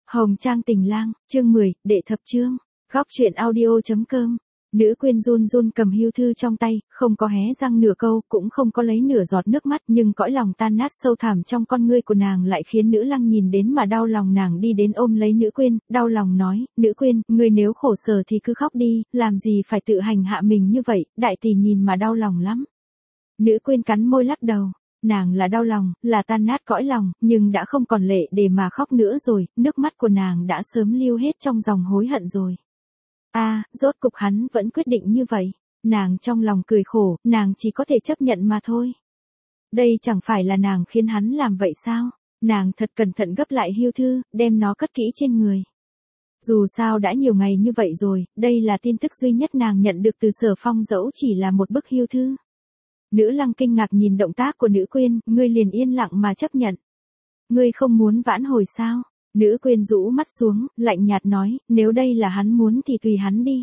Hồng Trang Tình Lang, chương 10, đệ thập chương. Góc truyện audio.com. Nữ quyên run run cầm hưu thư trong tay, không có hé răng nửa câu, cũng không có lấy nửa giọt nước mắt, nhưng cõi lòng tan nát sâu thẳm trong con ngươi của nàng lại khiến Nữ Lăng nhìn đến mà đau lòng. Nàng đi đến ôm lấy Nữ Quyên, đau lòng nói, Nữ Quyên, ngươi nếu khổ sở thì cứ khóc đi, làm gì phải tự hành hạ mình như vậy, đại tỷ nhìn mà đau lòng lắm. Nữ Quyên cắn môi lắc đầu. Nàng là đau lòng, là tan nát cõi lòng, nhưng đã không còn lệ để mà khóc nữa rồi, nước mắt của nàng đã sớm lưu hết trong dòng hối hận rồi. Rốt cục hắn vẫn quyết định như vậy. Nàng trong lòng cười khổ, nàng chỉ có thể chấp nhận mà thôi. Đây chẳng phải là nàng khiến hắn làm vậy sao? Nàng thật cẩn thận gấp lại hưu thư, đem nó cất kỹ trên người. Dù sao đã nhiều ngày như vậy rồi, đây là tin tức duy nhất nàng nhận được từ Sở Phong, dẫu chỉ là một bức hưu thư. Nữ Lăng kinh ngạc nhìn động tác của Nữ Quyên, ngươi liền yên lặng mà chấp nhận. Ngươi không muốn vãn hồi sao? Nữ Quyên rũ mắt xuống, lạnh nhạt nói, nếu đây là hắn muốn thì tùy hắn đi.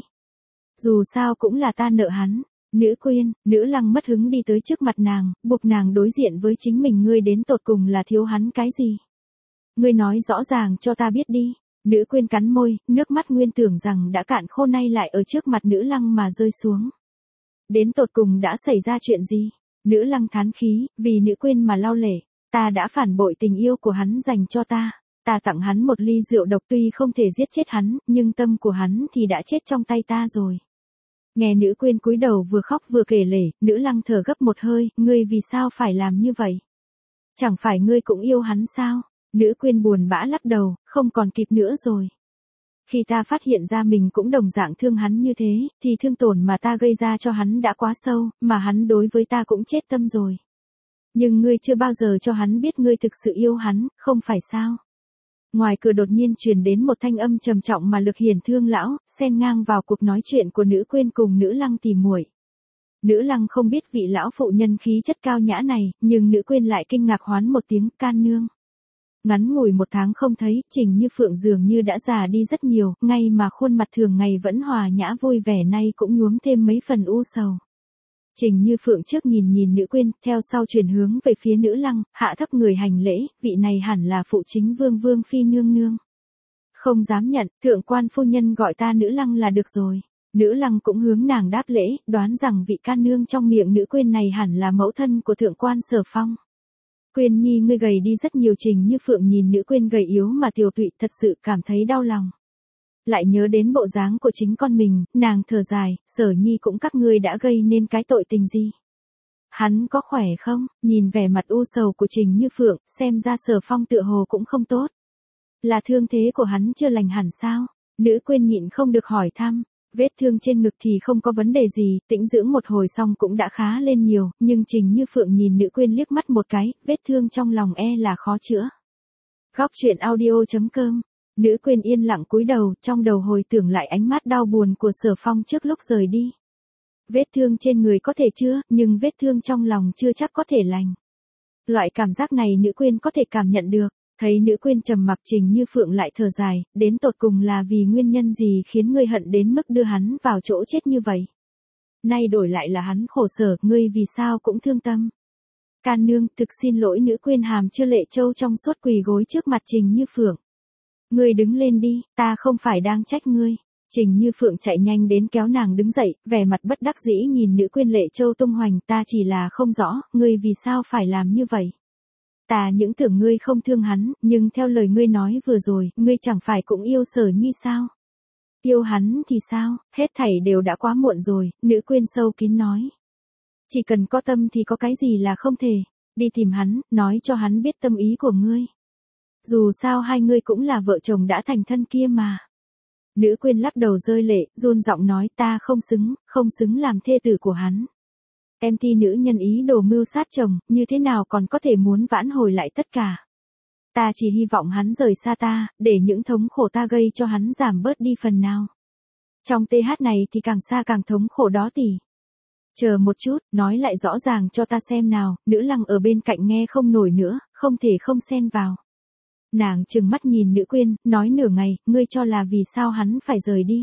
Dù sao cũng là ta nợ hắn. Nữ Quyên, Nữ Lăng mất hứng đi tới trước mặt nàng, buộc nàng đối diện với chính mình. Ngươi đến tột cùng là thiếu hắn cái gì? Ngươi nói rõ ràng cho ta biết đi. Nữ Quyên cắn môi, nước mắt nguyên tưởng rằng đã cạn khô nay lại ở trước mặt Nữ Lăng mà rơi xuống. Đến tột cùng đã xảy ra chuyện gì? Nữ Lăng thán khí, vì Nữ Quyên mà lau lệ. Ta đã phản bội tình yêu của hắn dành cho ta. Ta tặng hắn một ly rượu độc, tuy không thể giết chết hắn, nhưng tâm của hắn thì đã chết trong tay ta rồi. Nghe Nữ Quyên cúi đầu vừa khóc vừa kể lể, Nữ Lăng thở gấp một hơi, ngươi vì sao phải làm như vậy? Chẳng phải ngươi cũng yêu hắn sao? Nữ Quyên buồn bã lắc đầu, không còn kịp nữa rồi. Khi ta phát hiện ra mình cũng đồng dạng thương hắn như thế, thì thương tổn mà ta gây ra cho hắn đã quá sâu, mà hắn đối với ta cũng chết tâm rồi. Nhưng ngươi chưa bao giờ cho hắn biết ngươi thực sự yêu hắn, không phải sao? Ngoài cửa đột nhiên truyền đến một thanh âm trầm trọng mà Lực Hiển Thương lão, xen ngang vào cuộc nói chuyện của Nữ Quyên cùng Nữ Lăng tỉ muội. Nữ Lăng không biết vị lão phụ nhân khí chất cao nhã này, nhưng Nữ Quyên lại kinh ngạc hoán một tiếng, can nương. Ngắn ngủi một tháng không thấy, Trình Như Phượng dường như đã già đi rất nhiều, ngay mà khuôn mặt thường ngày vẫn hòa nhã vui vẻ nay cũng nhuốm thêm mấy phần u sầu. Trình Như Phượng trước nhìn Nữ Quyên, theo sau chuyển hướng về phía Nữ Lăng, hạ thấp người hành lễ, vị này hẳn là phụ chính vương phi nương nương. Không dám nhận, thượng quan phu nhân gọi ta Nữ Lăng là được rồi. Nữ Lăng cũng hướng nàng đáp lễ, đoán rằng vị can nương trong miệng Nữ Quyên này hẳn là mẫu thân của thượng quan Sở Phong. Quyên nhi, ngươi gầy đi rất nhiều. Trình Như Phượng nhìn Nữ Quyên gầy yếu mà tiều tụy, thật sự cảm thấy đau lòng. Lại nhớ đến bộ dáng của chính con mình, nàng thở dài, Sở nhi cũng các ngươi đã gây nên cái tội tình gì? Hắn có khỏe không? Nhìn vẻ mặt u sầu của Trình Như Phượng, xem ra Sở Phong tựa hồ cũng không tốt. Là thương thế của hắn chưa lành hẳn sao? Nữ Quyên nhịn không được hỏi thăm. Vết thương trên ngực thì không có vấn đề gì, tĩnh dưỡng một hồi xong cũng đã khá lên nhiều, nhưng Trình Như Phượng nhìn Nữ Quyên liếc mắt một cái, vết thương trong lòng là khó chữa. Góc truyện audio.com. Nữ Quyên yên lặng cúi đầu, trong đầu hồi tưởng lại ánh mắt đau buồn của Sở Phong trước lúc rời đi. Vết thương trên người có thể chữa, nhưng vết thương trong lòng chưa chắc có thể lành. Loại cảm giác này Nữ Quyên có thể cảm nhận được. Thấy Nữ Quyên trầm mặc, Trình Như Phượng lại thở dài, đến tột cùng là vì nguyên nhân gì khiến ngươi hận đến mức đưa hắn vào chỗ chết như vậy? Nay đổi lại là hắn khổ sở, ngươi vì sao cũng thương tâm? Can nương, thực xin lỗi. Nữ Quyên hàm chưa lệ châu trong suốt quỳ gối trước mặt Trình Như Phượng. Ngươi đứng lên đi, ta không phải đang trách ngươi. Trình Như Phượng chạy nhanh đến kéo nàng đứng dậy, vẻ mặt bất đắc dĩ nhìn Nữ Quyên lệ châu tung hoành, ta chỉ là không rõ, ngươi vì sao phải làm như vậy? Ta những tưởng ngươi không thương hắn, nhưng theo lời ngươi nói vừa rồi, ngươi chẳng phải cũng yêu Sở nhi sao? Yêu hắn thì sao, hết thảy đều đã quá muộn rồi. Nữ Quyên sâu kín nói. Chỉ cần có tâm thì có cái gì là không thể. Đi tìm hắn, nói cho hắn biết tâm ý của ngươi. Dù sao hai ngươi cũng là vợ chồng đã thành thân kia mà. Nữ Quyên lắc đầu rơi lệ, run giọng nói, ta không xứng làm thê tử của hắn. Em ti nữ nhân ý đồ mưu sát chồng, như thế nào còn có thể muốn vãn hồi lại tất cả. Ta chỉ hy vọng hắn rời xa ta, để những thống khổ ta gây cho hắn giảm bớt đi phần nào. Trong TH này thì càng xa càng thống khổ đó tỷ. Chờ một chút, nói lại rõ ràng cho ta xem nào. Nữ Lăng ở bên cạnh nghe không nổi nữa, không thể không xen vào. Nàng trừng mắt nhìn Nữ Quyên, nói nửa ngày, ngươi cho là vì sao hắn phải rời đi?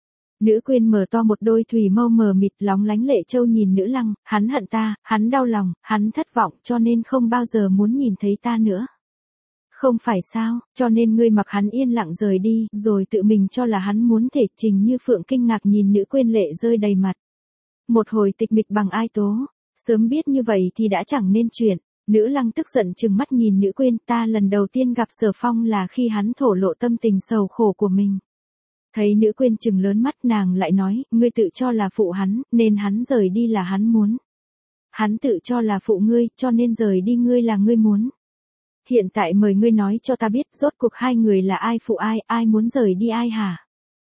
Nữ Quyên mở to một đôi thủy mâu mờ mịt lóng lánh lệ châu nhìn Nữ Lăng, hắn hận ta, hắn đau lòng, hắn thất vọng cho nên không bao giờ muốn nhìn thấy ta nữa. Không phải sao, cho nên ngươi mặc hắn yên lặng rời đi, rồi tự mình cho là hắn muốn thể. Trình Như Phượng kinh ngạc nhìn Nữ Quyên lệ rơi đầy mặt. Một hồi tịch mịch bằng ai tố, sớm biết như vậy thì đã chẳng nên chuyện. Nữ Lăng tức giận trừng mắt nhìn Nữ Quyên, ta lần đầu tiên gặp Sở Phong là khi hắn thổ lộ tâm tình sầu khổ của mình. Thấy Nữ Quyên trừng lớn mắt, nàng lại nói, ngươi tự cho là phụ hắn, nên hắn rời đi là hắn muốn. Hắn tự cho là phụ ngươi, cho nên rời đi ngươi là ngươi muốn. Hiện tại mời ngươi nói cho ta biết, rốt cuộc hai người là ai phụ ai, ai muốn rời đi ai hả?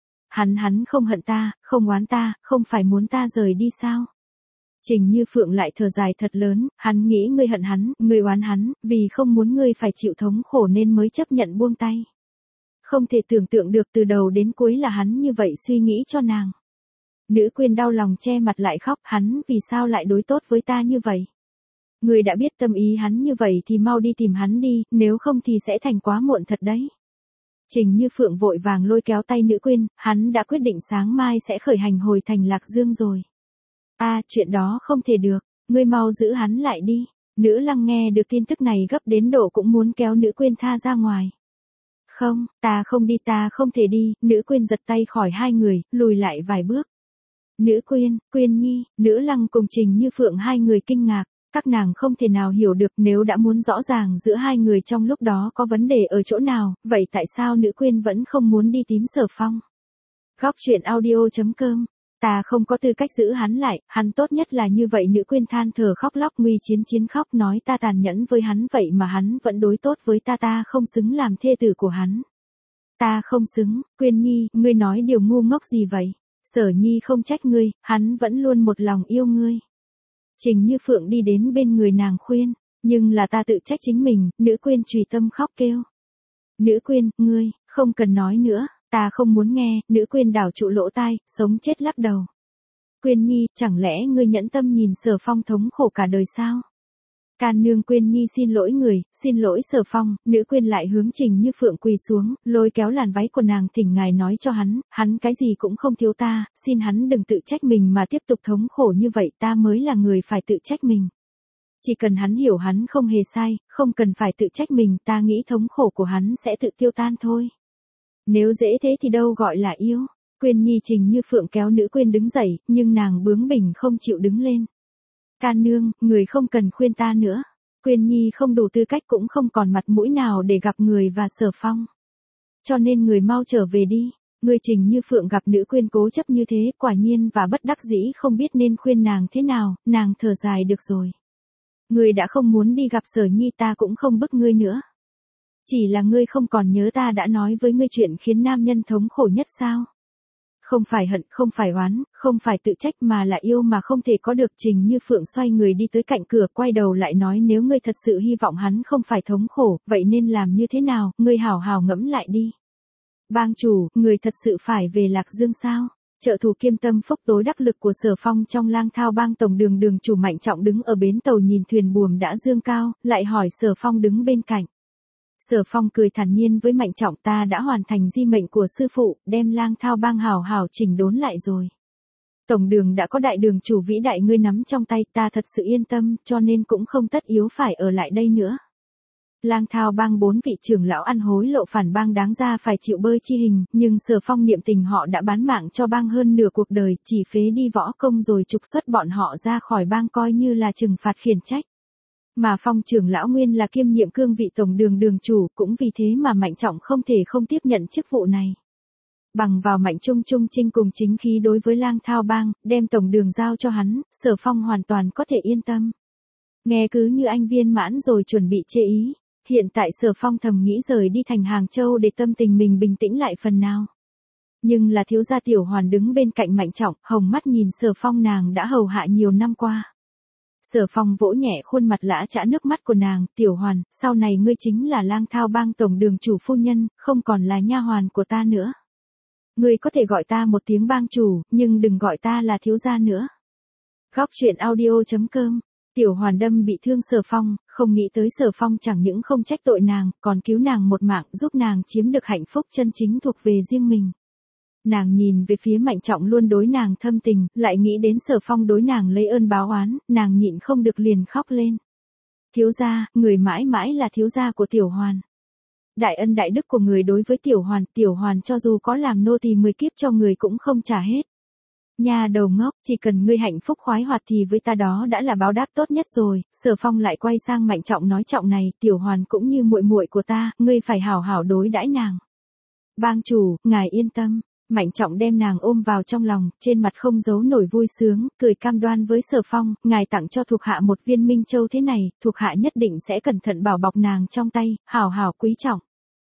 Hắn không hận ta, không oán ta, không phải muốn ta rời đi sao? Trình Như Phượng lại thở dài thật lớn, hắn nghĩ ngươi hận hắn, ngươi oán hắn, vì không muốn ngươi phải chịu thống khổ nên mới chấp nhận buông tay. Không thể tưởng tượng được từ đầu đến cuối là hắn như vậy suy nghĩ cho nàng. Nữ Quyên đau lòng che mặt lại khóc, hắn vì sao lại đối tốt với ta như vậy? Ngươi đã biết tâm ý hắn như vậy thì mau đi tìm hắn đi, nếu không thì sẽ thành quá muộn thật đấy. Trình Như Phượng vội vàng lôi kéo tay Nữ Quyên, hắn đã quyết định sáng mai sẽ khởi hành hồi thành Lạc Dương rồi. Chuyện đó không thể được, ngươi mau giữ hắn lại đi. Nữ Lăng nghe được tin tức này gấp đến độ cũng muốn kéo Nữ Quyên tha ra ngoài. Không, ta không đi, ta không thể đi. Nữ Quyên giật tay khỏi hai người, lùi lại vài bước. Nữ Quyên, Quyên Nhi, Nữ Lăng cùng Trình Như Phượng hai người kinh ngạc. Các nàng không thể nào hiểu được, nếu đã muốn rõ ràng giữa hai người trong lúc đó có vấn đề ở chỗ nào, vậy tại sao Nữ Quyên vẫn không muốn đi tìm Sở Phong? Góc truyện audio.com. Ta không có tư cách giữ hắn lại, hắn tốt nhất là như vậy. Nữ Quyên than thở khóc lóc, Nguy Chiến Chiến khóc nói, ta tàn nhẫn với hắn vậy mà hắn vẫn đối tốt với ta, ta không xứng làm thê tử của hắn. Ta không xứng. Quyên Nhi, ngươi nói điều ngu ngốc gì vậy? Sở Nhi không trách ngươi, hắn vẫn luôn một lòng yêu ngươi. Trình Như Phượng đi đến bên người nàng khuyên, nhưng là ta tự trách chính mình. Nữ Quyên trùy tâm khóc kêu. Nữ Quyên, ngươi, không cần nói nữa, ta không muốn nghe. Nữ Quyên đảo trụ lỗ tai, sống chết lắc đầu. Quyên Nhi, chẳng lẽ ngươi nhẫn tâm nhìn Sở Phong thống khổ cả đời sao? Can nương. Quyên Nhi xin lỗi người, xin lỗi Sở Phong. Nữ Quyên lại hướng Trình Như Phượng quỳ xuống, lôi kéo làn váy của nàng, thỉnh ngài nói cho hắn cái gì cũng không thiếu ta, xin hắn đừng tự trách mình mà tiếp tục thống khổ như vậy, ta mới là người phải tự trách mình. Chỉ cần hắn hiểu hắn không hề sai, không cần phải tự trách mình, ta nghĩ thống khổ của hắn sẽ tự tiêu tan thôi. Nếu dễ thế thì đâu gọi là yêu. Quyên Nhi. Trình Như Phượng kéo Nữ Quyên đứng dậy, nhưng nàng bướng bỉnh không chịu đứng lên. Can nương, người không cần khuyên ta nữa. Quyên Nhi không đủ tư cách cũng không còn mặt mũi nào để gặp người và Sở Phong. Cho nên người mau trở về đi. Người. Trình Như Phượng gặp Nữ Quyên cố chấp như thế, quả nhiên và bất đắc dĩ không biết nên khuyên nàng thế nào, nàng thở dài, được rồi. Ngươi đã không muốn đi gặp Sở Nhi, ta cũng không bức ngươi nữa. Chỉ là ngươi không còn nhớ ta đã nói với ngươi chuyện khiến nam nhân thống khổ nhất sao? Không phải hận, không phải oán, không phải tự trách mà là yêu mà không thể có được. Trình Như Phượng xoay người đi tới cạnh cửa, quay đầu lại nói, nếu ngươi thật sự hy vọng hắn không phải thống khổ, vậy nên làm như thế nào, ngươi hảo hảo ngẫm lại đi. Bang chủ, người thật sự phải về Lạc Dương sao? Trợ thủ kiêm tâm phúc tối đắc lực của Sở Phong trong Lang Thao bang tổng đường đường chủ Mạnh Trọng đứng ở bến tàu nhìn thuyền buồm đã dương cao, lại hỏi Sở Phong đứng bên cạnh. Sở Phong cười thản nhiên với Mạnh Trọng, ta đã hoàn thành di mệnh của sư phụ, đem Lang Thao bang hảo hảo chỉnh đốn lại rồi. Tổng đường đã có đại đường chủ vĩ đại ngươi nắm trong tay, ta thật sự yên tâm, cho nên cũng không tất yếu phải ở lại đây nữa. Lang Thao bang 4 vị trưởng lão ăn hối lộ phản bang đáng ra phải chịu bơi chi hình, nhưng Sở Phong niệm tình họ đã bán mạng cho bang hơn nửa cuộc đời, chỉ phế đi võ công rồi trục xuất bọn họ ra khỏi bang coi như là trừng phạt khiển trách. Mà Phong trưởng lão nguyên là kiêm nhiệm cương vị tổng đường đường chủ, cũng vì thế mà Mạnh Trọng không thể không tiếp nhận chức vụ này. Bằng vào Mạnh Trung trung trinh cùng chính khí đối với Lang Thao bang, đem tổng đường giao cho hắn, Sở Phong hoàn toàn có thể yên tâm. Nghe cứ như anh viên mãn rồi chuẩn bị chê ý. Hiện tại Sở Phong thầm nghĩ rời đi thành Hàng Châu để tâm tình mình bình tĩnh lại phần nào. Nhưng là thiếu gia Tiểu Hoàn đứng bên cạnh Mạnh Trọng, hồng mắt nhìn Sở Phong, nàng đã hầu hạ nhiều năm qua. Sở Phong vỗ nhẹ khuôn mặt lã chã nước mắt của nàng, Tiểu Hoàn, sau này ngươi chính là Lang Thao bang tổng đường chủ phu nhân, không còn là nha hoàn của ta nữa. Ngươi có thể gọi ta một tiếng bang chủ, nhưng đừng gọi ta là thiếu gia nữa. Góc truyện audio.com. Tiểu Hoàn đâm bị thương Sở Phong, không nghĩ tới Sở Phong chẳng những không trách tội nàng, còn cứu nàng một mạng, giúp nàng chiếm được hạnh phúc chân chính thuộc về riêng mình. Nàng nhìn về phía Mạnh Trọng luôn đối nàng thâm tình, lại nghĩ đến Sở Phong đối nàng lấy ơn báo oán, nàng nhịn không được liền khóc lên. Thiếu gia, người mãi mãi là thiếu gia của Tiểu Hoàn. đại ân đại đức của người đối với tiểu hoàn cho dù có làm nô tỳ 10 kiếp cho người cũng không trả hết. Nhà đầu ngốc, chỉ cần ngươi hạnh phúc khoái hoạt thì với ta đó đã là báo đáp tốt nhất rồi. Sở Phong lại quay sang Mạnh Trọng nói, Trọng này, tiểu hoàn cũng như muội muội của ta, ngươi phải hảo hảo đối đãi nàng. Bang chủ, ngài yên tâm. Mạnh Trọng đem nàng ôm vào trong lòng, trên mặt không giấu nổi vui sướng, cười cam đoan với Sở Phong, ngài tặng cho thuộc hạ một viên minh châu thế này, thuộc hạ nhất định sẽ cẩn thận bảo bọc nàng trong tay, hảo hảo quý trọng.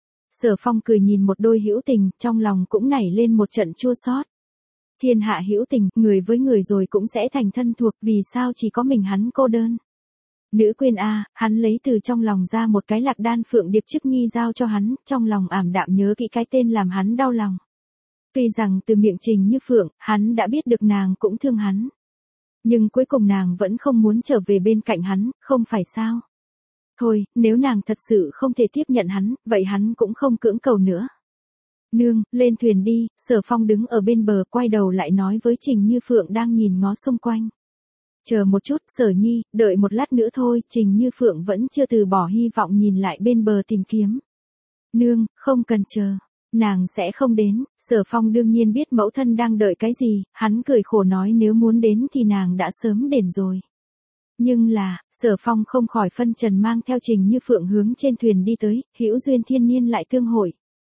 Sở Phong cười nhìn một đôi hữu tình, trong lòng cũng nảy lên một trận chua xót. Thiên hạ hữu tình, người với người rồi cũng sẽ thành thân thuộc, vì sao chỉ có mình hắn cô đơn. Nữ quyên a, hắn lấy từ trong lòng ra một cái lạc đan phượng điệp chức nhi giao cho hắn, trong lòng ảm đạm nhớ kỹ cái tên làm hắn đau lòng. Tuy rằng từ miệng Trình Như Phượng, hắn đã biết được nàng cũng thương hắn. Nhưng cuối cùng nàng vẫn không muốn trở về bên cạnh hắn, không phải sao? Thôi, nếu nàng thật sự không thể tiếp nhận hắn, vậy hắn cũng không cưỡng cầu nữa. Nương, lên thuyền đi. Sở Phong đứng ở bên bờ quay đầu lại nói với Trình Như Phượng đang nhìn ngó xung quanh. Chờ một chút, Sở Nhi, đợi một lát nữa thôi. Trình Như Phượng vẫn chưa từ bỏ hy vọng nhìn lại bên bờ tìm kiếm. Nương, không cần chờ. Nàng sẽ không đến. Sở Phong đương nhiên biết mẫu thân đang đợi cái gì, hắn cười khổ nói nếu muốn đến thì nàng đã sớm đến rồi. Nhưng là, Sở Phong không khỏi phân trần mang theo Trình Như Phượng hướng trên thuyền đi tới, hữu duyên thiên nhiên lại tương hội.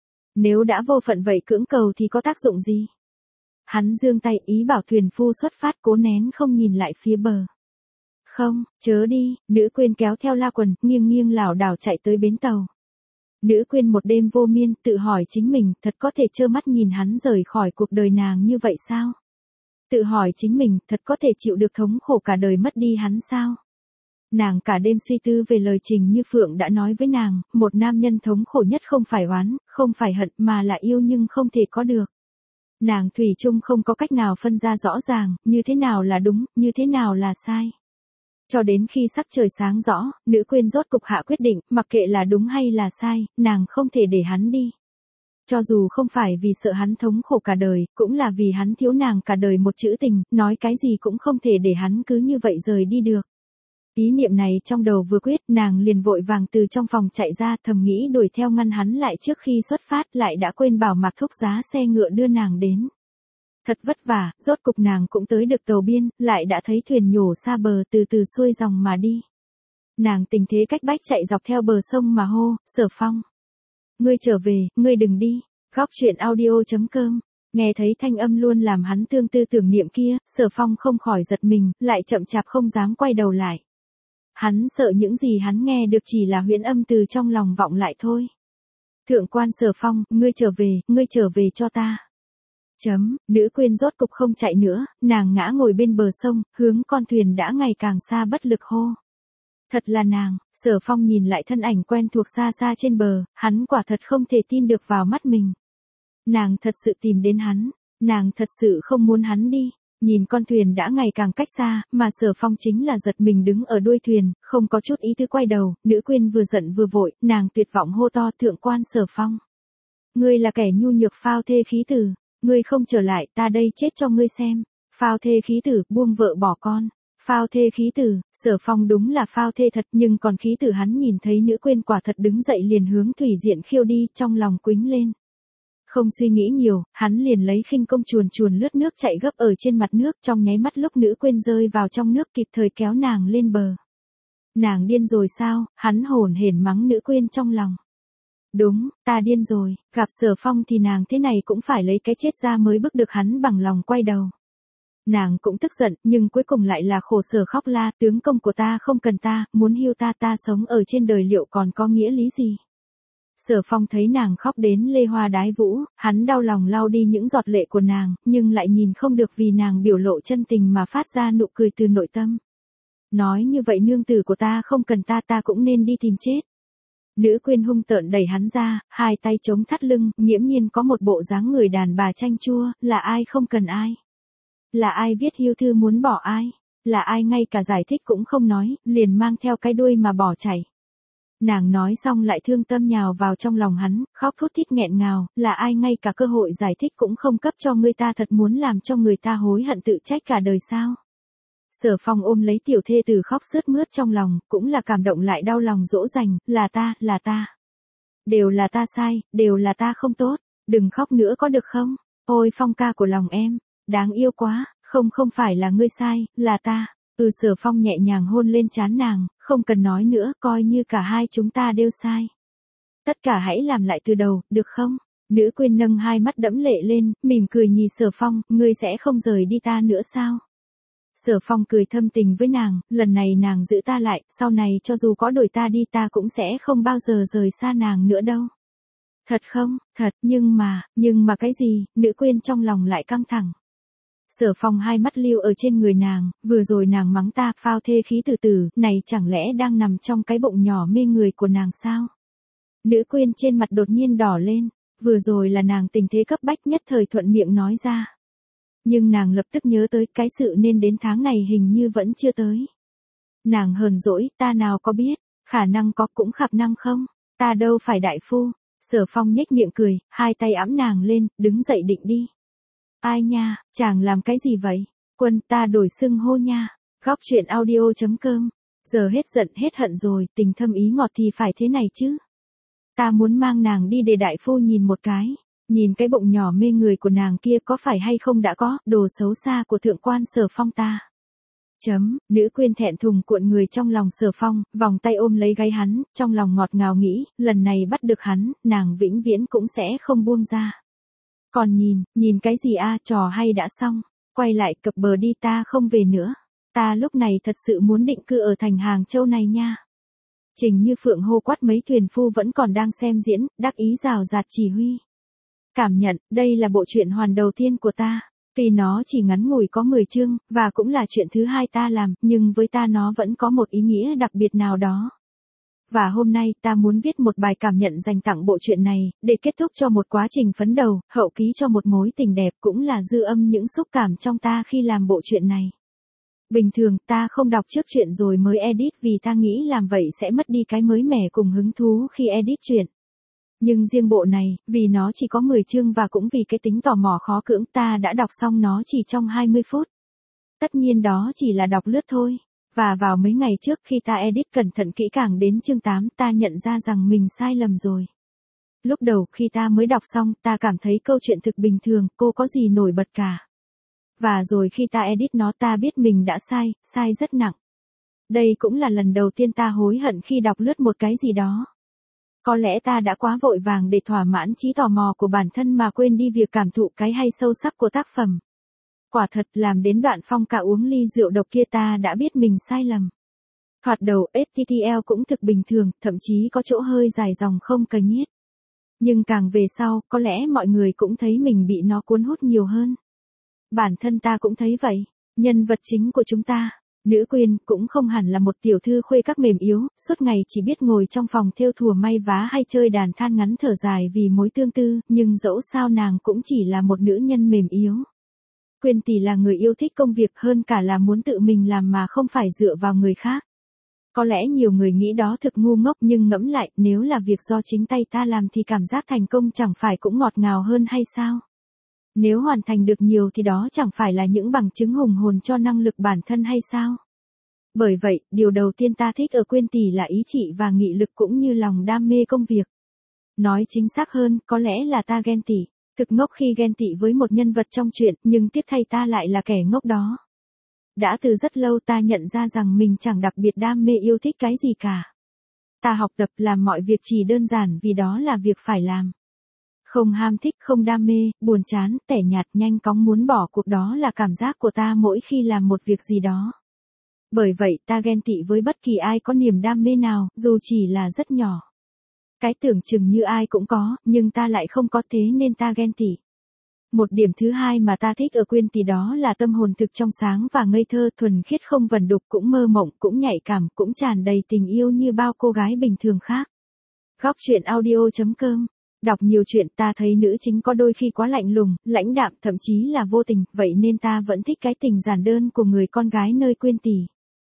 Nếu đã vô phận vậy cưỡng cầu thì có tác dụng gì? Hắn giương tay ý bảo thuyền phu xuất phát, cố nén không nhìn lại phía bờ. Không, chớ đi. Nữ quyên kéo theo La Quần, nghiêng nghiêng lảo đảo chạy tới bến tàu. Nữ quyên một đêm vô miên, tự hỏi chính mình, thật có thể trơ mắt nhìn hắn rời khỏi cuộc đời nàng như vậy sao? Tự hỏi chính mình, thật có thể chịu được thống khổ cả đời mất đi hắn sao? Nàng cả đêm suy tư về lời Trình Như Phượng đã nói với nàng, một nam nhân thống khổ nhất không phải oán, không phải hận mà là yêu nhưng không thể có được. Nàng thủy chung không có cách nào phân ra rõ ràng, như thế nào là đúng, như thế nào là sai. Cho đến khi sắc trời sáng rõ, nữ quyên rốt cục hạ quyết định, mặc kệ là đúng hay là sai, nàng không thể để hắn đi. Cho dù không phải vì sợ hắn thống khổ cả đời, cũng là vì hắn thiếu nàng cả đời một chữ tình, nói cái gì cũng không thể để hắn cứ như vậy rời đi được. Ý niệm này trong đầu vừa quyết, nàng liền vội vàng từ trong phòng chạy ra, thầm nghĩ đuổi theo ngăn hắn lại trước khi xuất phát, lại đã quên bảo Mạc Thúc giá xe ngựa đưa nàng đến. Thật vất vả, rốt cục nàng cũng tới được tàu biên, lại đã thấy thuyền nhổ xa bờ từ từ xuôi dòng mà đi. Nàng tình thế cách bách chạy dọc theo bờ sông mà hô, Sở Phong. Ngươi trở về, ngươi đừng đi. Góc truyện audio.com. Nghe thấy thanh âm luôn làm hắn tương tư tưởng niệm kia, Sở Phong không khỏi giật mình, lại chậm chạp không dám quay đầu lại. Hắn sợ những gì hắn nghe được chỉ là huyễn âm từ trong lòng vọng lại thôi. Thượng quan Sở Phong, ngươi trở về cho ta. Nữ quyên rốt cục không chạy nữa, nàng ngã ngồi bên bờ sông, hướng con thuyền đã ngày càng xa bất lực hô. Thật là nàng. Sở Phong nhìn lại thân ảnh quen thuộc xa xa trên bờ, hắn quả thật không thể tin được vào mắt mình. Nàng thật sự tìm đến hắn, nàng thật sự không muốn hắn đi. Nhìn con thuyền đã ngày càng cách xa, mà Sở Phong chính là giật mình đứng ở đuôi thuyền, không có chút ý tứ quay đầu, nữ quyên vừa giận vừa vội, nàng tuyệt vọng hô to, thượng quan Sở Phong. Ngươi là kẻ nhu nhược phao thê khí tử, ngươi không trở lại, ta đây chết cho ngươi xem. Phao thê khí tử, buông vợ bỏ con. Phao thê khí tử. Sở Phong đúng là phao thê thật, nhưng còn khí tử hắn nhìn thấy nữ quyên quả thật đứng dậy liền hướng thủy diện khiêu đi, trong lòng quĩnh lên. Không suy nghĩ nhiều, hắn liền lấy khinh công chuồn chuồn lướt nước chạy gấp ở trên mặt nước, trong nháy mắt lúc nữ quyên rơi vào trong nước kịp thời kéo nàng lên bờ. Nàng điên rồi sao? Hắn hổn hển mắng nữ quyên trong lòng. Đúng, ta điên rồi. Gặp Sở Phong thì nàng thế này cũng phải lấy cái chết ra mới bức được hắn bằng lòng quay đầu. Nàng cũng tức giận, nhưng cuối cùng lại là khổ sở khóc la, tướng công của ta không cần ta, muốn hưu ta, ta sống ở trên đời liệu còn có nghĩa lý gì. Sở Phong thấy nàng khóc đến lê hoa đái vũ, hắn đau lòng lau đi những giọt lệ của nàng, nhưng lại nhìn không được vì nàng biểu lộ chân tình mà phát ra nụ cười từ nội tâm. Nói như vậy nương tử của ta không cần ta, ta cũng nên đi tìm chết. Nữ quyên hung tợn đẩy hắn ra, hai tay chống thắt lưng, nghiễm nhiên có một bộ dáng người đàn bà chanh chua, là ai không cần ai. Là ai viết hưu thư muốn bỏ ai, là ai ngay cả giải thích cũng không nói, liền mang theo cái đuôi mà bỏ chạy. Nàng nói xong lại thương tâm nhào vào trong lòng hắn, khóc thút thít nghẹn ngào, là ai ngay cả cơ hội giải thích cũng không cấp cho người ta, thật muốn làm cho người ta hối hận tự trách cả đời sao. Sở Phong ôm lấy tiểu thê tử khóc sướt mướt trong lòng, cũng là cảm động lại đau lòng dỗ dành, là ta. Đều là ta sai, đều là ta không tốt, đừng khóc nữa có được không? Ôi Phong ca của lòng em, đáng yêu quá, không phải là ngươi sai, là ta. Sở Phong nhẹ nhàng hôn lên trán nàng, không cần nói nữa, coi như cả hai chúng ta đều sai. Tất cả hãy làm lại từ đầu, được không? Nữ quên nâng hai mắt đẫm lệ lên, mỉm cười nhìn Sở Phong, ngươi sẽ không rời đi ta nữa sao? Sở Phong cười thâm tình với nàng, lần này nàng giữ ta lại, sau này cho dù có đuổi ta đi ta cũng sẽ không bao giờ rời xa nàng nữa đâu. Thật không? Thật, nhưng mà cái gì? Nữ quên trong lòng lại căng thẳng. Sở Phong hai mắt lưu ở trên người nàng, vừa rồi nàng mắng ta phao thê khí từ từ, này chẳng lẽ đang nằm trong cái bụng nhỏ mê người của nàng sao? Nữ quên trên mặt đột nhiên đỏ lên, vừa rồi là nàng tình thế cấp bách nhất thời thuận miệng nói ra. Nhưng nàng lập tức nhớ tới cái sự nên đến tháng này hình như vẫn chưa tới. Nàng hờn dỗi, ta nào có biết, khả năng có cũng khả năng không, ta đâu phải đại phu. Sở Phong nhếch miệng cười, hai tay ẵm nàng lên, đứng dậy định đi. Ai nha, chàng làm cái gì vậy? Quân ta đổi xưng hô nha. Góc chuyện audio.com. Giờ hết giận hết hận rồi, tình thâm ý ngọt thì phải thế này chứ. Ta muốn mang nàng đi để đại phu nhìn một cái. Nhìn cái bụng nhỏ mê người của nàng kia có phải hay không đã có, đồ xấu xa của thượng quan Sở Phong ta. Nữ quên thẹn thùng cuộn người trong lòng Sở Phong, vòng tay ôm lấy gáy hắn, trong lòng ngọt ngào nghĩ, lần này bắt được hắn, nàng vĩnh viễn cũng sẽ không buông ra. Còn nhìn cái gì a, trò hay đã xong, quay lại cập bờ đi, ta không về nữa. Ta lúc này thật sự muốn định cư ở thành Hàng Châu này nha. Trình Như Phượng hô quát mấy thuyền phu vẫn còn đang xem diễn, đắc ý rào rạt chỉ huy. Cảm nhận, đây là bộ truyện hoàn đầu tiên của ta. Tuy nó chỉ ngắn ngủi có 10 chương, và cũng là chuyện thứ hai ta làm, nhưng với ta nó vẫn có một ý nghĩa đặc biệt nào đó. Và hôm nay ta muốn viết một bài cảm nhận dành tặng bộ truyện này, để kết thúc cho một quá trình phấn đấu, hậu ký cho một mối tình đẹp, cũng là dư âm những xúc cảm trong ta khi làm bộ truyện này. Bình thường ta không đọc trước truyện rồi mới edit vì ta nghĩ làm vậy sẽ mất đi cái mới mẻ cùng hứng thú khi edit truyện. Nhưng riêng bộ này, vì nó chỉ có 10 chương và cũng vì cái tính tò mò khó cưỡng, ta đã đọc xong nó chỉ trong 20 phút. Tất nhiên đó chỉ là đọc lướt thôi. Và vào mấy ngày trước khi ta edit cẩn thận kỹ càng đến chương 8, ta nhận ra rằng mình sai lầm rồi. Lúc đầu khi ta mới đọc xong, ta cảm thấy câu chuyện thực bình thường, cô có gì nổi bật cả. Và rồi khi ta edit nó ta biết mình đã sai rất nặng. Đây cũng là lần đầu tiên ta hối hận khi đọc lướt một cái gì đó. Có lẽ ta đã quá vội vàng để thỏa mãn trí tò mò của bản thân mà quên đi việc cảm thụ cái hay sâu sắc của tác phẩm. Quả thật làm đến đoạn Phong ca uống ly rượu độc kia ta đã biết mình sai lầm. Thoạt đầu STTL cũng thực bình thường, thậm chí có chỗ hơi dài dòng không cần nhiết. Nhưng càng về sau, có lẽ mọi người cũng thấy mình bị nó cuốn hút nhiều hơn. Bản thân ta cũng thấy vậy. Nhân vật chính của chúng ta, nữ queen, cũng không hẳn là một tiểu thư khuê các mềm yếu, suốt ngày chỉ biết ngồi trong phòng thêu thùa may vá hay chơi đàn than ngắn thở dài vì mối tương tư, nhưng dẫu sao nàng cũng chỉ là một nữ nhân mềm yếu. Quyên tỷ là người yêu thích công việc hơn cả là muốn tự mình làm mà không phải dựa vào người khác. Có lẽ nhiều người nghĩ đó thực ngu ngốc, nhưng ngẫm lại, nếu là việc do chính tay ta làm thì cảm giác thành công chẳng phải cũng ngọt ngào hơn hay sao? Nếu hoàn thành được nhiều thì đó chẳng phải là những bằng chứng hùng hồn cho năng lực bản thân hay sao? Bởi vậy, điều đầu tiên ta thích ở Quyên tỷ là ý chị và nghị lực cũng như lòng đam mê công việc. Nói chính xác hơn, có lẽ là ta ghen tị. Thực ngốc khi ghen tị với một nhân vật trong truyện, nhưng tiếc thay ta lại là kẻ ngốc đó. Đã từ rất lâu ta nhận ra rằng mình chẳng đặc biệt đam mê yêu thích cái gì cả. Ta học tập làm mọi việc chỉ đơn giản vì đó là việc phải làm. Không ham thích, không đam mê, buồn chán, tẻ nhạt, nhanh cóng muốn bỏ cuộc, đó là cảm giác của ta mỗi khi làm một việc gì đó. Bởi vậy ta ghen tị với bất kỳ ai có niềm đam mê nào, dù chỉ là rất nhỏ. Cái tưởng chừng như ai cũng có, nhưng ta lại không có, thế nên ta ghen tị. Một điểm thứ hai mà ta thích ở Quyên tỷ đó là tâm hồn thực trong sáng và ngây thơ, thuần khiết không vần đục, cũng mơ mộng, cũng nhạy cảm, cũng tràn đầy tình yêu như bao cô gái bình thường khác. Góc chuyện audio.com. Đọc nhiều chuyện ta thấy nữ chính có đôi khi quá lạnh lùng, lãnh đạm, thậm chí là vô tình, vậy nên ta vẫn thích cái tình giản đơn của người con gái nơi Quyên tỷ.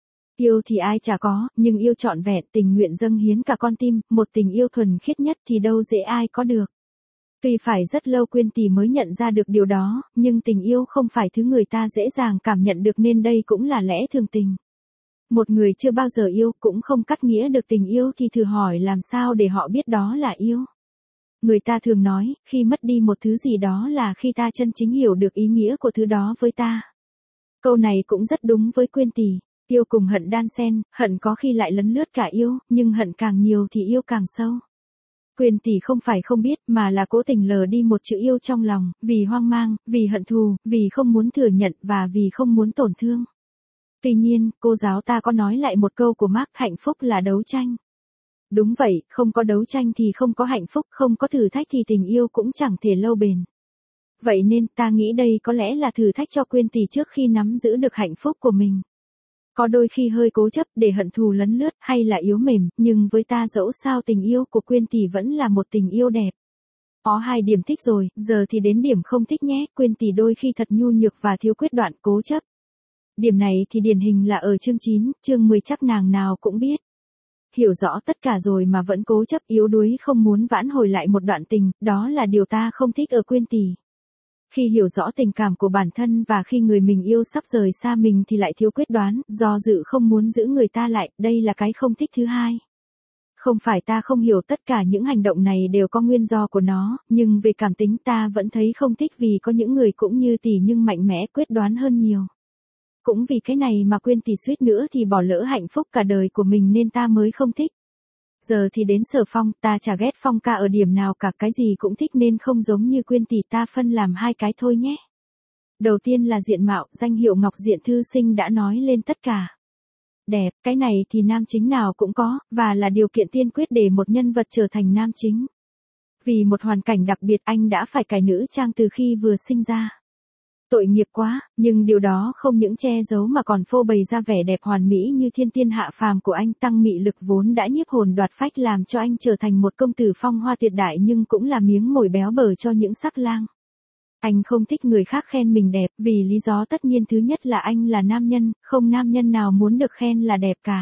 Yêu thì ai chả có, nhưng yêu trọn vẹn, tình nguyện dâng hiến cả con tim, một tình yêu thuần khiết nhất thì đâu dễ ai có được. Tuy phải rất lâu Quyên tỷ mới nhận ra được điều đó, nhưng tình yêu không phải thứ người ta dễ dàng cảm nhận được nên đây cũng là lẽ thường tình. Một người chưa bao giờ yêu cũng không cắt nghĩa được tình yêu thì thử hỏi làm sao để họ biết đó là yêu. Người ta thường nói, khi mất đi một thứ gì đó là khi ta chân chính hiểu được ý nghĩa của thứ đó với ta. Câu này cũng rất đúng với Quyên Tỷ. Yêu cùng hận đan xen, hận có khi lại lấn lướt cả yêu, nhưng hận càng nhiều thì yêu càng sâu. Quyên Tỷ không phải không biết mà là cố tình lờ đi một chữ yêu trong lòng, vì hoang mang, vì hận thù, vì không muốn thừa nhận và vì không muốn tổn thương. Tuy nhiên, cô giáo ta có nói lại một câu của Mark, hạnh phúc là đấu tranh. Đúng vậy, không có đấu tranh thì không có hạnh phúc, không có thử thách thì tình yêu cũng chẳng thể lâu bền. Vậy nên ta nghĩ đây có lẽ là thử thách cho Quyên Tỷ trước khi nắm giữ được hạnh phúc của mình. Có đôi khi hơi cố chấp để hận thù lấn lướt hay là yếu mềm, nhưng với ta dẫu sao tình yêu của Quyên Tỷ vẫn là một tình yêu đẹp. Có 2 điểm thích rồi, giờ thì đến điểm không thích nhé. Quyên Tỷ đôi khi thật nhu nhược và thiếu quyết đoán, cố chấp. Điểm này thì điển hình là ở chương 9, chương 10 chắc nàng nào cũng biết. Hiểu rõ tất cả rồi mà vẫn cố chấp yếu đuối không muốn vãn hồi lại một đoạn tình, đó là điều ta không thích ở Quyên Tỷ. Khi hiểu rõ tình cảm của bản thân và khi người mình yêu sắp rời xa mình thì lại thiếu quyết đoán, do dự không muốn giữ người ta lại, đây là cái không thích thứ hai. Không phải ta không hiểu tất cả những hành động này đều có nguyên do của nó, nhưng về cảm tính ta vẫn thấy không thích vì có những người cũng như Tỷ nhưng mạnh mẽ quyết đoán hơn nhiều. Cũng vì cái này mà Quyên Tỷ suýt nữa thì bỏ lỡ hạnh phúc cả đời của mình nên ta mới không thích. Giờ thì đến Sở Phong, ta chả ghét Phong ca ở điểm nào cả, cái gì cũng thích nên không giống như Quyên Tỷ, ta phân làm 2 cái thôi nhé. Đầu tiên là diện mạo, danh hiệu Ngọc Diện Thư Sinh đã nói lên tất cả. Đẹp, cái này thì nam chính nào cũng có, và là điều kiện tiên quyết để một nhân vật trở thành nam chính. Vì một hoàn cảnh đặc biệt anh đã phải cải nữ trang từ khi vừa sinh ra. Tội nghiệp quá, nhưng điều đó không những che giấu mà còn phô bày ra vẻ đẹp hoàn mỹ như thiên tiên hạ phàm của anh, tăng mị lực vốn đã nhiếp hồn đoạt phách làm cho anh trở thành một công tử phong hoa tuyệt đại nhưng cũng là miếng mồi béo bở cho những sắc lang. Anh không thích người khác khen mình đẹp vì lý do tất nhiên thứ nhất là anh là nam nhân, không nam nhân nào muốn được khen là đẹp cả.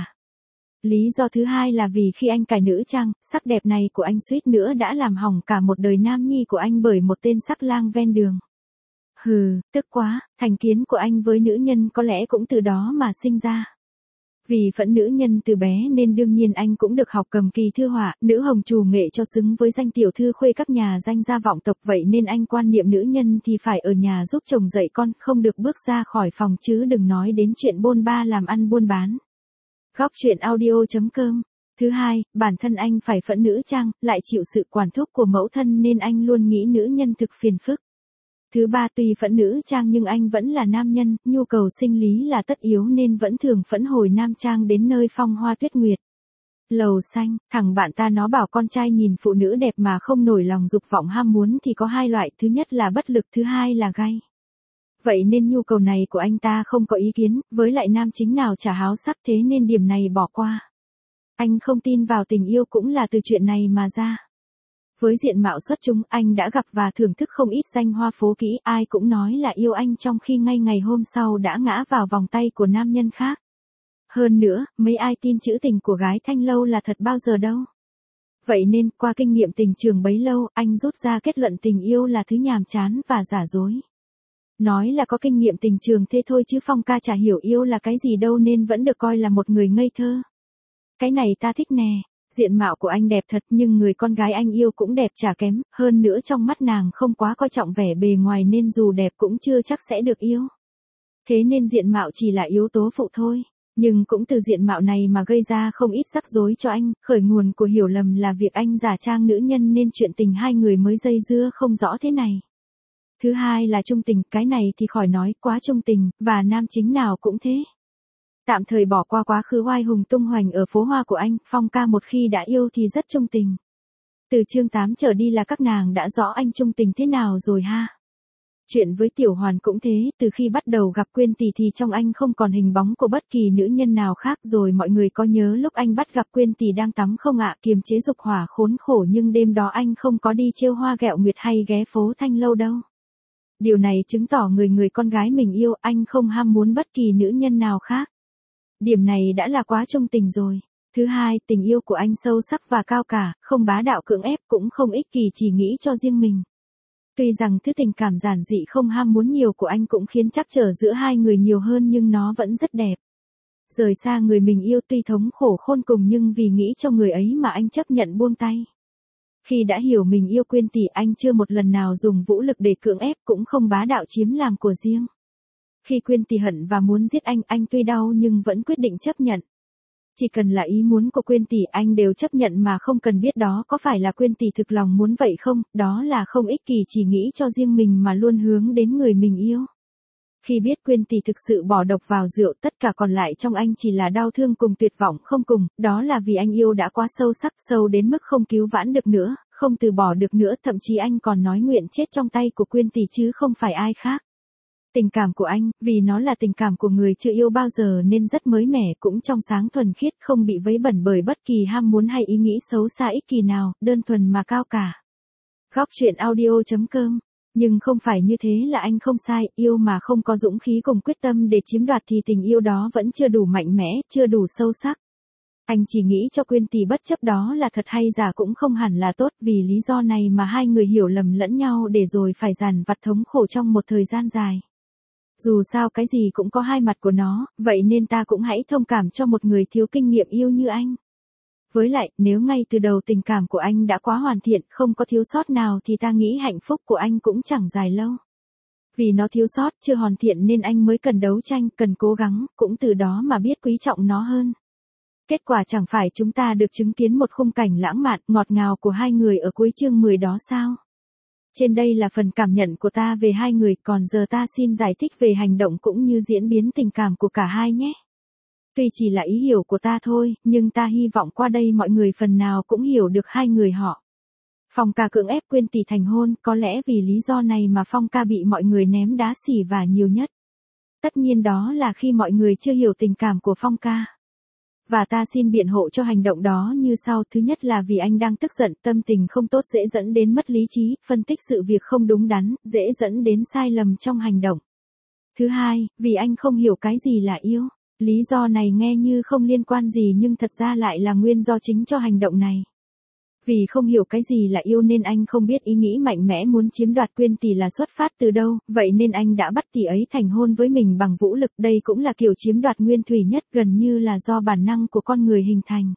Lý do thứ hai là vì khi anh cải nữ trang, sắc đẹp này của anh suýt nữa đã làm hỏng cả một đời nam nhi của anh bởi một tên sắc lang ven đường. Hừ, tức quá, thành kiến của anh với nữ nhân có lẽ cũng từ đó mà sinh ra. Vì phẫn nữ nhân từ bé nên đương nhiên anh cũng được học cầm kỳ thư họa, nữ hồng trù nghệ cho xứng với danh tiểu thư khuê các nhà danh gia vọng tộc, vậy nên anh quan niệm nữ nhân thì phải ở nhà giúp chồng dạy con, không được bước ra khỏi phòng chứ đừng nói đến chuyện bôn ba làm ăn buôn bán. Góc truyện audio.com. Thứ hai, bản thân anh phải phẫn nữ trang, lại chịu sự quản thúc của mẫu thân nên anh luôn nghĩ nữ nhân thực phiền phức. Thứ ba, tuy phẫn nữ trang nhưng anh vẫn là nam nhân, nhu cầu sinh lý là tất yếu nên vẫn thường phẫn hồi nam trang đến nơi phong hoa tuyết nguyệt. Lầu xanh, thằng bạn ta nó bảo con trai nhìn phụ nữ đẹp mà không nổi lòng dục vọng ham muốn thì có 2 loại, thứ nhất là bất lực, thứ hai là gay. Vậy nên nhu cầu này của anh ta không có ý kiến, với lại nam chính nào chả háo sắc thế nên điểm này bỏ qua. Anh không tin vào tình yêu cũng là từ chuyện này mà ra. Với diện mạo xuất chúng, anh đã gặp và thưởng thức không ít danh hoa phố kỹ, ai cũng nói là yêu anh trong khi ngay ngày hôm sau đã ngã vào vòng tay của nam nhân khác. Hơn nữa, mấy ai tin chữ tình của gái Thanh Lâu là thật bao giờ đâu. Vậy nên, qua kinh nghiệm tình trường bấy lâu, anh rút ra kết luận tình yêu là thứ nhàm chán và giả dối. Nói là có kinh nghiệm tình trường thế thôi chứ Phong ca chả hiểu yêu là cái gì đâu nên vẫn được coi là một người ngây thơ. Cái này ta thích nè. Diện mạo của anh đẹp thật nhưng người con gái anh yêu cũng đẹp chả kém, hơn nữa trong mắt nàng không quá coi trọng vẻ bề ngoài nên dù đẹp cũng chưa chắc sẽ được yêu. Thế nên diện mạo chỉ là yếu tố phụ thôi, nhưng cũng từ diện mạo này mà gây ra không ít rắc rối cho anh, khởi nguồn của hiểu lầm là việc anh giả trang nữ nhân nên chuyện tình 2 người mới dây dưa không rõ thế này. Thứ hai là trung tình, cái này thì khỏi nói, quá trung tình, và nam chính nào cũng thế. Tạm thời bỏ qua quá khứ oai hùng tung hoành ở phố hoa của anh, Phong ca một khi đã yêu thì rất trung tình. Từ chương 8 trở đi là các nàng đã rõ anh trung tình thế nào rồi ha. Chuyện với Tiểu Hoàn cũng thế, từ khi bắt đầu gặp Quyên Tỷ thì trong anh không còn hình bóng của bất kỳ nữ nhân nào khác rồi. Mọi người có nhớ lúc anh bắt gặp Quyên Tỷ đang tắm không ạ? Kiềm chế dục hỏa khốn khổ nhưng đêm đó anh không có đi trêu hoa ghẹo nguyệt hay ghé phố Thanh Lâu đâu. Điều này chứng tỏ người con gái mình yêu anh không ham muốn bất kỳ nữ nhân nào khác. Điểm này đã là quá trung tình rồi. Thứ hai, tình yêu của anh sâu sắc và cao cả, không bá đạo cưỡng ép cũng không ích kỷ chỉ nghĩ cho riêng mình. Tuy rằng thứ tình cảm giản dị không ham muốn nhiều của anh cũng khiến trắc trở giữa 2 người nhiều hơn nhưng nó vẫn rất đẹp. Rời xa người mình yêu tuy thống khổ khôn cùng nhưng vì nghĩ cho người ấy mà anh chấp nhận buông tay. Khi đã hiểu mình yêu Quyên tỷ, anh chưa một lần nào dùng vũ lực để cưỡng ép, cũng không bá đạo chiếm làm của riêng. Khi Quyên tỷ hận và muốn giết anh tuy đau nhưng vẫn quyết định chấp nhận. Chỉ cần là ý muốn của Quyên tỷ anh đều chấp nhận mà không cần biết đó có phải là Quyên tỷ thực lòng muốn vậy không, đó là không ích kỷ chỉ nghĩ cho riêng mình mà luôn hướng đến người mình yêu. Khi biết Quyên tỷ thực sự bỏ độc vào rượu, tất cả còn lại trong anh chỉ là đau thương cùng tuyệt vọng không cùng, đó là vì anh yêu đã quá sâu sắc, sâu đến mức không cứu vãn được nữa, không từ bỏ được nữa, thậm chí anh còn nói nguyện chết trong tay của Quyên tỷ chứ không phải ai khác. Tình cảm của anh, vì nó là tình cảm của người chưa yêu bao giờ nên rất mới mẻ, cũng trong sáng thuần khiết, không bị vấy bẩn bởi bất kỳ ham muốn hay ý nghĩ xấu xa ích kỷ nào, đơn thuần mà cao cả. Góc truyện audio.com. Nhưng không phải như thế là anh không sai, yêu mà không có dũng khí cùng quyết tâm để chiếm đoạt thì tình yêu đó vẫn chưa đủ mạnh mẽ, chưa đủ sâu sắc. Anh chỉ nghĩ cho Quyên tỷ bất chấp đó là thật hay giả cũng không hẳn là tốt, vì lý do này mà hai người hiểu lầm lẫn nhau để rồi phải dằn vặt thống khổ trong một thời gian dài. Dù sao cái gì cũng có hai mặt của nó, vậy nên ta cũng hãy thông cảm cho một người thiếu kinh nghiệm yêu như anh. Với lại, nếu ngay từ đầu tình cảm của anh đã quá hoàn thiện, không có thiếu sót nào thì ta nghĩ hạnh phúc của anh cũng chẳng dài lâu. Vì nó thiếu sót, chưa hoàn thiện nên anh mới cần đấu tranh, cần cố gắng, cũng từ đó mà biết quý trọng nó hơn. Kết quả chẳng phải chúng ta được chứng kiến một khung cảnh lãng mạn, ngọt ngào của hai người ở cuối chương 10 đó sao? Trên đây là phần cảm nhận của ta về hai người, còn giờ ta xin giải thích về hành động cũng như diễn biến tình cảm của cả hai nhé. Tuy chỉ là ý hiểu của ta thôi, nhưng ta hy vọng qua đây mọi người phần nào cũng hiểu được hai người họ. Phong ca cưỡng ép Quyên tỷ thành hôn, có lẽ vì lý do này mà Phong ca bị mọi người ném đá xỉ vả nhiều nhất. Tất nhiên đó là khi mọi người chưa hiểu tình cảm của Phong ca. Và ta xin biện hộ cho hành động đó như sau. Thứ nhất là vì anh đang tức giận, tâm tình không tốt dễ dẫn đến mất lý trí, phân tích sự việc không đúng đắn, dễ dẫn đến sai lầm trong hành động. Thứ hai, vì anh không hiểu cái gì là yêu. Lý do này nghe như không liên quan gì nhưng thật ra lại là nguyên do chính cho hành động này. Vì không hiểu cái gì là yêu nên anh không biết ý nghĩ mạnh mẽ muốn chiếm đoạt Quyên tỷ là xuất phát từ đâu, vậy nên anh đã bắt tỷ ấy thành hôn với mình bằng vũ lực, đây cũng là kiểu chiếm đoạt nguyên thủy nhất, gần như là do bản năng của con người hình thành.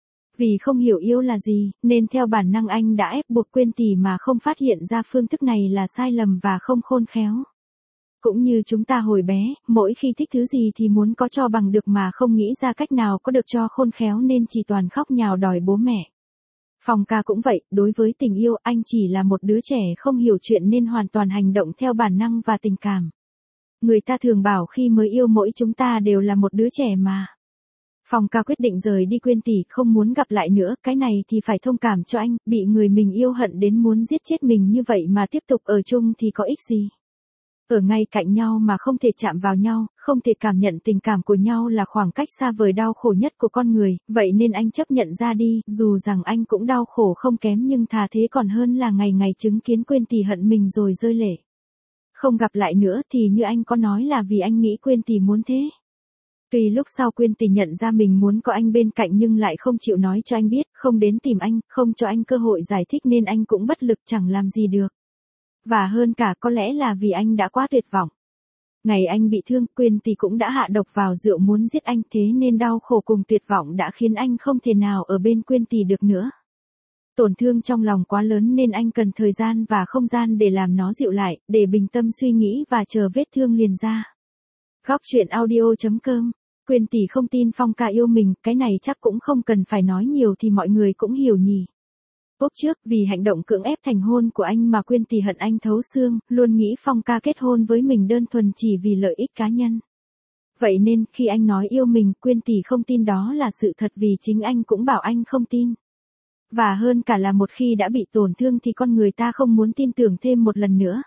Vì không hiểu yêu là gì, nên theo bản năng anh đã ép buộc Quyên tỷ mà không phát hiện ra phương thức này là sai lầm và không khôn khéo. Cũng như chúng ta hồi bé, mỗi khi thích thứ gì thì muốn có cho bằng được mà không nghĩ ra cách nào có được cho khôn khéo nên chỉ toàn khóc nhào đòi bố mẹ. Phong ca cũng vậy, đối với tình yêu anh chỉ là một đứa trẻ không hiểu chuyện nên hoàn toàn hành động theo bản năng và tình cảm. Người ta thường bảo khi mới yêu mỗi chúng ta đều là một đứa trẻ mà. Phong ca quyết định rời đi Quyên tỷ, không muốn gặp lại nữa, cái này thì phải thông cảm cho anh, bị người mình yêu hận đến muốn giết chết mình như vậy mà tiếp tục ở chung thì có ích gì. Ở ngay cạnh nhau mà không thể chạm vào nhau, không thể cảm nhận tình cảm của nhau là khoảng cách xa vời đau khổ nhất của con người, vậy nên anh chấp nhận ra đi, dù rằng anh cũng đau khổ không kém nhưng thà thế còn hơn là ngày ngày chứng kiến Quyên tỷ hận mình rồi rơi lệ. Không gặp lại nữa thì như anh có nói là vì anh nghĩ Quyên tỷ muốn thế. Tuy lúc sau Quyên tỷ nhận ra mình muốn có anh bên cạnh nhưng lại không chịu nói cho anh biết, không đến tìm anh, không cho anh cơ hội giải thích nên anh cũng bất lực chẳng làm gì được. Và hơn cả có lẽ là vì anh đã quá tuyệt vọng. Ngày anh bị thương, Quyên tỷ cũng đã hạ độc vào rượu muốn giết anh, thế nên đau khổ cùng tuyệt vọng đã khiến anh không thể nào ở bên Quyên tỷ được nữa. Tổn thương trong lòng quá lớn nên anh cần thời gian và không gian để làm nó dịu lại, để bình tâm suy nghĩ và chờ vết thương liền ra. Góc truyện audio.com. Quyên tỷ không tin Phong ca yêu mình, cái này chắc cũng không cần phải nói nhiều thì mọi người cũng hiểu nhỉ. Lúc trước, vì hành động cưỡng ép thành hôn của anh mà Quyên tỷ hận anh thấu xương, luôn nghĩ Phong ca kết hôn với mình đơn thuần chỉ vì lợi ích cá nhân. Vậy nên, khi anh nói yêu mình, Quyên tỷ không tin đó là sự thật vì chính anh cũng bảo anh không tin. Và hơn cả là một khi đã bị tổn thương thì con người ta không muốn tin tưởng thêm một lần nữa.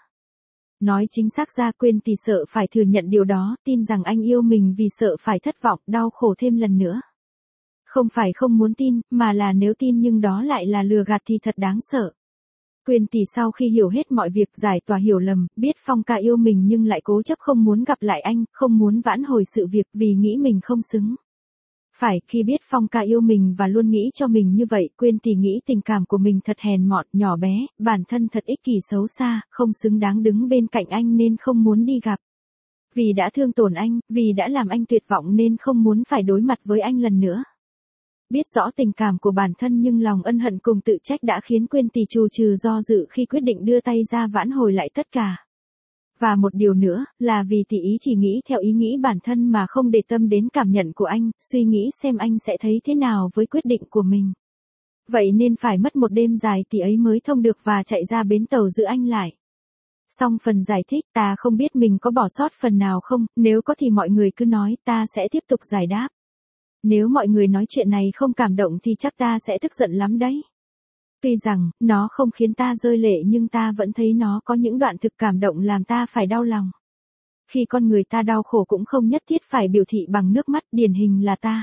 Nói chính xác ra Quyên tỷ sợ phải thừa nhận điều đó, tin rằng anh yêu mình vì sợ phải thất vọng, đau khổ thêm lần nữa. Không phải không muốn tin, mà là nếu tin nhưng đó lại là lừa gạt thì thật đáng sợ. Quyên tỷ sau khi hiểu hết mọi việc, giải tỏa hiểu lầm, biết Phong ca yêu mình nhưng lại cố chấp không muốn gặp lại anh, không muốn vãn hồi sự việc vì nghĩ mình không xứng. Phải, khi biết Phong ca yêu mình và luôn nghĩ cho mình như vậy, Quyên tỷ nghĩ tình cảm của mình thật hèn mọn, nhỏ bé, bản thân thật ích kỷ xấu xa, không xứng đáng đứng bên cạnh anh nên không muốn đi gặp. vì đã thương tổn anh, vì đã làm anh tuyệt vọng nên không muốn phải đối mặt với anh lần nữa. Biết rõ tình cảm của bản thân nhưng lòng ân hận cùng tự trách đã khiến Quyên Tì trù trừ do dự khi quyết định đưa tay ra vãn hồi lại tất cả. Và một điều nữa, là vì tỷ ý chỉ nghĩ theo ý nghĩ bản thân mà không để tâm đến cảm nhận của anh, suy nghĩ xem anh sẽ thấy thế nào với quyết định của mình. Vậy nên phải mất một đêm dài tỷ ấy mới thông được và chạy ra bến tàu giữ anh lại. Xong phần giải thích, ta không biết mình có bỏ sót phần nào không, nếu có thì mọi người cứ nói, ta sẽ tiếp tục giải đáp. Nếu mọi người nói chuyện này không cảm động thì chắc ta sẽ tức giận lắm đấy. Tuy rằng, nó không khiến ta rơi lệ nhưng ta vẫn thấy nó có những đoạn thực cảm động làm ta phải đau lòng. Khi con người ta đau khổ cũng không nhất thiết phải biểu thị bằng nước mắt, điển hình là ta.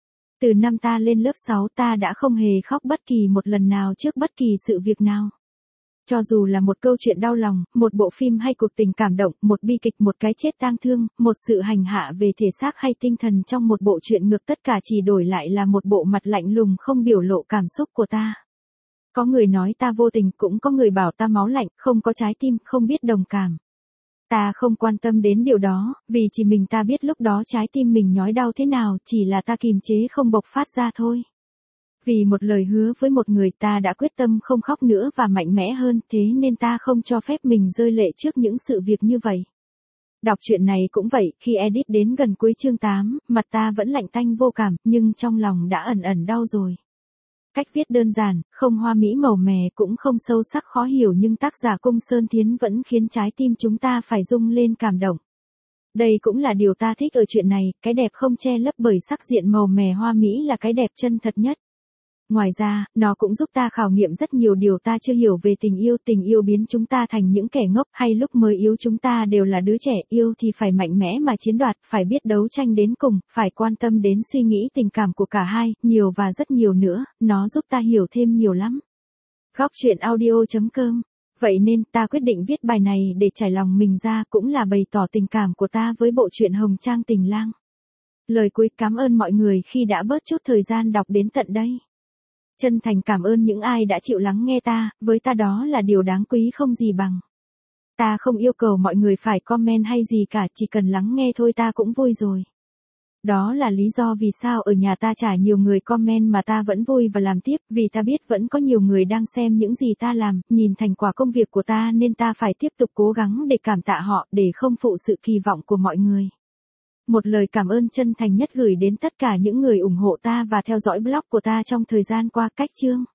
Từ năm ta lên lớp 6 ta đã không hề khóc bất kỳ một lần nào trước bất kỳ sự việc nào. Cho dù là một câu chuyện đau lòng, một bộ phim hay cuộc tình cảm động, một bi kịch, một cái chết tang thương, một sự hành hạ về thể xác hay tinh thần trong một bộ truyện ngược, tất cả chỉ đổi lại là một bộ mặt lạnh lùng không biểu lộ cảm xúc của ta. Có người nói ta vô tình, cũng có người bảo ta máu lạnh, không có trái tim, không biết đồng cảm. Ta không quan tâm đến điều đó, vì chỉ mình ta biết lúc đó trái tim mình nhói đau thế nào, chỉ là ta kìm chế không bộc phát ra thôi. Vì một lời hứa với một người ta đã quyết tâm không khóc nữa và mạnh mẽ hơn, thế nên ta không cho phép mình rơi lệ trước những sự việc như vậy. Đọc chuyện này cũng vậy, khi edit đến gần cuối chương 8, mặt ta vẫn lạnh tanh vô cảm, nhưng trong lòng đã ẩn ẩn đau rồi. Cách viết đơn giản, không hoa mỹ màu mè cũng không sâu sắc khó hiểu nhưng tác giả Cung Sơn Thiến vẫn khiến trái tim chúng ta phải rung lên cảm động. Đây cũng là điều ta thích ở chuyện này, cái đẹp không che lấp bởi sắc diện màu mè hoa mỹ là cái đẹp chân thật nhất. Ngoài ra, nó cũng giúp ta khảo nghiệm rất nhiều điều ta chưa hiểu về tình yêu biến chúng ta thành những kẻ ngốc, hay lúc mới yêu chúng ta đều là đứa trẻ, yêu thì phải mạnh mẽ mà chiến đoạt, phải biết đấu tranh đến cùng, phải quan tâm đến suy nghĩ tình cảm của cả hai, nhiều và rất nhiều nữa, nó giúp ta hiểu thêm nhiều lắm. Góc chuyện audio.com. Vậy nên, ta quyết định viết bài này để trải lòng mình ra, cũng là bày tỏ tình cảm của ta với bộ truyện Hồng Trang Tình Lang. Lời cuối, cảm ơn mọi người khi đã bớt chút thời gian đọc đến tận đây. Chân thành cảm ơn những ai đã chịu lắng nghe ta, với ta đó là điều đáng quý không gì bằng. Ta không yêu cầu mọi người phải comment hay gì cả, chỉ cần lắng nghe thôi ta cũng vui rồi. Đó là lý do vì sao ở nhà ta chả nhiều người comment mà ta vẫn vui và làm tiếp, vì ta biết vẫn có nhiều người đang xem những gì ta làm, nhìn thành quả công việc của ta nên ta phải tiếp tục cố gắng để cảm tạ họ, để không phụ sự kỳ vọng của mọi người. Một lời cảm ơn chân thành nhất gửi đến tất cả những người ủng hộ ta và theo dõi blog của ta trong thời gian qua. Cách chương